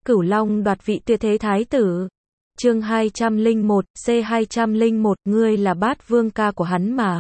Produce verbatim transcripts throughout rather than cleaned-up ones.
Cửu Long đoạt vị tuyệt thế thái tử. Chương hai trăm lẻ một, C hai trăm lẻ một, ngươi là Bát Vương ca của hắn mà.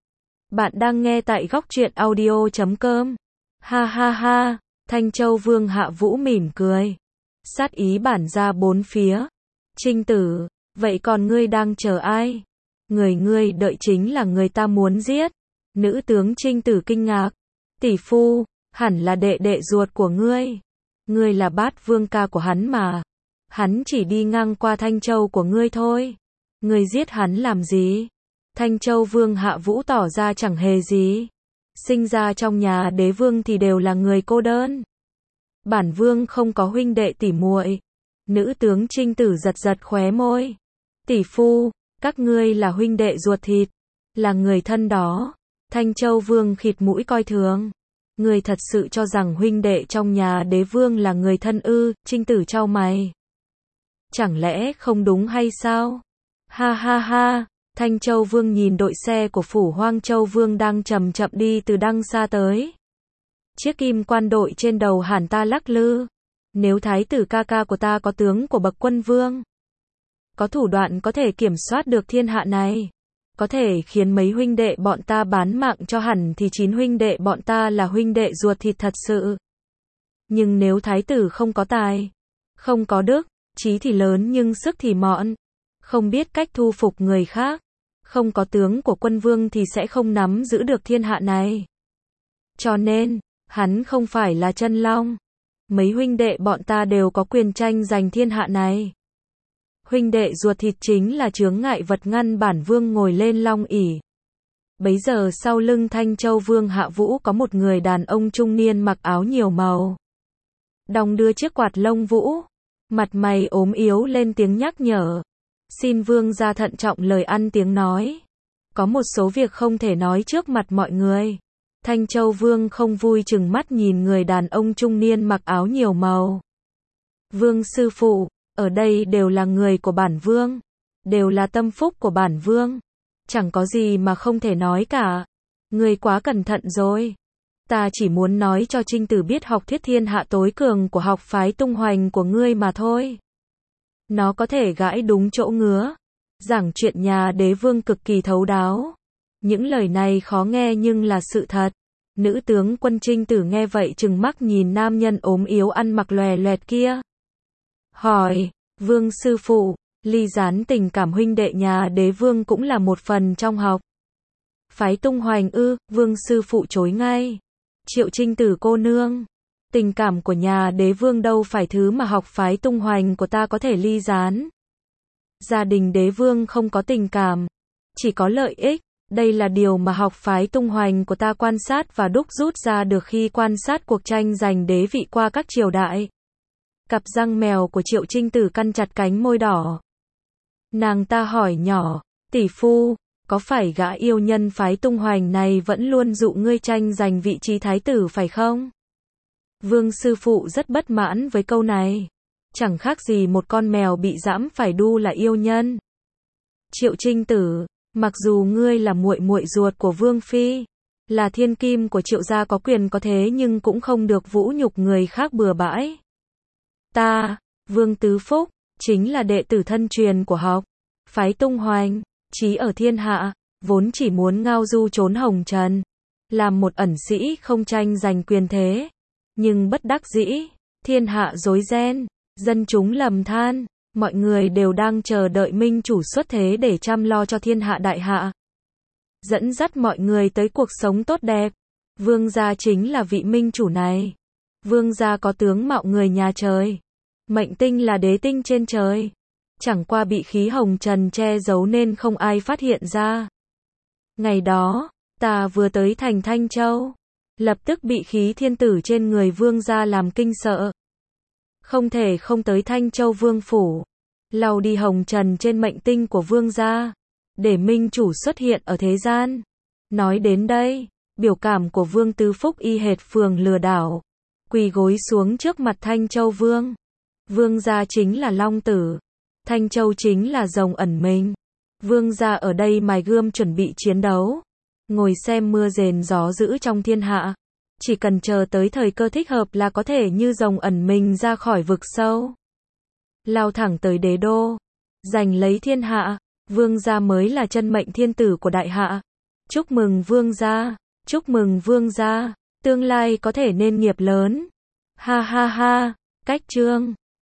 Bạn đang nghe tại góc truyện audio chấm com. Ha ha ha, Thanh Châu Vương Hạ Vũ mỉm cười. Sát ý bản ra bốn phía. Trinh tử, vậy còn ngươi đang chờ ai? Người ngươi đợi chính là người ta muốn giết. Nữ tướng Trinh tử kinh ngạc. Tỷ phu, hẳn là đệ đệ ruột của ngươi. Ngươi là Bát Vương ca của hắn mà. Hắn chỉ đi ngang qua Thanh Châu của ngươi thôi. Ngươi giết hắn làm gì? Thanh Châu Vương Hạ Vũ tỏ ra chẳng hề gì. Sinh ra trong nhà đế vương thì đều là người cô đơn. Bản vương không có huynh đệ tỷ muội. Nữ tướng Trinh tử giật giật khóe môi. Tỷ phu, các ngươi là huynh đệ ruột thịt, là người thân đó. Thanh Châu Vương khịt mũi coi thường. Ngươi thật sự cho rằng huynh đệ trong nhà đế vương là người thân ư? Trinh tử chau mày. Chẳng lẽ không đúng hay sao? Ha ha ha, Thanh Châu Vương nhìn đội xe của phủ Hoang Châu Vương đang chậm chậm đi từ đằng xa tới. Chiếc kim quan đội trên đầu hẳn ta lắc lư. Nếu thái tử ca ca của ta có tướng của bậc quân vương, có thủ đoạn có thể kiểm soát được thiên hạ này, có thể khiến mấy huynh đệ bọn ta bán mạng cho hẳn thì chín huynh đệ bọn ta là huynh đệ ruột thịt thật sự. Nhưng nếu thái tử không có tài, không có đức, chí thì lớn nhưng sức thì mọn, không biết cách thu phục người khác, không có tướng của quân vương thì sẽ không nắm giữ được thiên hạ này. Cho nên, hắn không phải là chân long. Mấy huynh đệ bọn ta đều có quyền tranh giành thiên hạ này. Huynh đệ ruột thịt chính là chướng ngại vật ngăn bản vương ngồi lên long ỷ. Bấy giờ sau lưng Thanh Châu Vương Hạ Vũ có một người đàn ông trung niên mặc áo nhiều màu. Đong đưa chiếc quạt lông vũ. Mặt mày ốm yếu lên tiếng nhắc nhở. Xin vương gia thận trọng lời ăn tiếng nói. Có một số việc không thể nói trước mặt mọi người. Thanh Châu Vương không vui chừng mắt nhìn người đàn ông trung niên mặc áo nhiều màu. Vương sư phụ, ở đây đều là người của bản vương. Đều là tâm phúc của bản vương. Chẳng có gì mà không thể nói cả. Ngươi quá cẩn thận rồi. Ta chỉ muốn nói cho Trinh tử biết học thuyết thiên hạ tối cường của học phái tung hoành của ngươi mà thôi. Nó có thể gãi đúng chỗ ngứa. Giảng chuyện nhà đế vương cực kỳ thấu đáo. Những lời này khó nghe nhưng là sự thật. Nữ tướng quân Trinh tử nghe vậy trừng mắt nhìn nam nhân ốm yếu ăn mặc lòe loẹt kia. Hỏi, vương sư phụ, ly gián tình cảm huynh đệ nhà đế vương cũng là một phần trong học phái tung hoành ư? Vương sư phụ chối ngay. Triệu Trinh tử cô nương, tình cảm của nhà đế vương đâu phải thứ mà học phái tung hoành của ta có thể ly gián. Gia đình đế vương không có tình cảm, chỉ có lợi ích. Đây là điều mà học phái tung hoành của ta quan sát và đúc rút ra được khi quan sát cuộc tranh giành đế vị qua các triều đại. Cặp răng mèo của Triệu Trinh tử căn chặt cánh môi đỏ. Nàng ta hỏi nhỏ, tỷ phu, có phải gã yêu nhân phái tung hoành này vẫn luôn dụ ngươi tranh giành vị trí thái tử phải không? Vương sư phụ rất bất mãn với câu này. Chẳng khác gì một con mèo bị giẫm phải đu là yêu nhân. Triệu Trinh tử, mặc dù ngươi là muội muội ruột của Vương phi, là thiên kim của Triệu gia có quyền có thế nhưng cũng không được vũ nhục người khác bừa bãi. Ta, Vương Tứ Phúc, chính là đệ tử thân truyền của học phái tung hoành, chí ở thiên hạ, vốn chỉ muốn ngao du trốn hồng trần, làm một ẩn sĩ không tranh giành quyền thế. Nhưng bất đắc dĩ, thiên hạ rối ren, dân chúng lầm than, mọi người đều đang chờ đợi minh chủ xuất thế để chăm lo cho thiên hạ đại hạ, dẫn dắt mọi người tới cuộc sống tốt đẹp. Vương gia chính là vị minh chủ này. Vương gia có tướng mạo người nhà trời, mệnh tinh là đế tinh trên trời, chẳng qua bị khí hồng trần che giấu nên không ai phát hiện ra. Ngày đó, ta vừa tới thành Thanh Châu, lập tức bị khí thiên tử trên người vương gia làm kinh sợ. Không thể không tới Thanh Châu Vương phủ, lau đi hồng trần trên mệnh tinh của vương gia, để minh chủ xuất hiện ở thế gian. Nói đến đây, biểu cảm của Vương Tứ Phúc y hệt phường lừa đảo, quỳ gối xuống trước mặt Thanh Châu Vương. Vương gia chính là long tử, Thanh Châu chính là rồng ẩn mình. Vương gia ở đây mài gươm chuẩn bị chiến đấu, ngồi xem mưa rền gió dữ trong thiên hạ. chỉ cần chờ tới thời cơ thích hợp là có thể như rồng ẩn mình ra khỏi vực sâu. Lao thẳng tới đế đô, giành lấy thiên hạ, vương gia mới là chân mệnh thiên tử của đại hạ. Chúc mừng vương gia, chúc mừng vương gia, tương lai có thể nên nghiệp lớn. Ha ha ha, cách chương.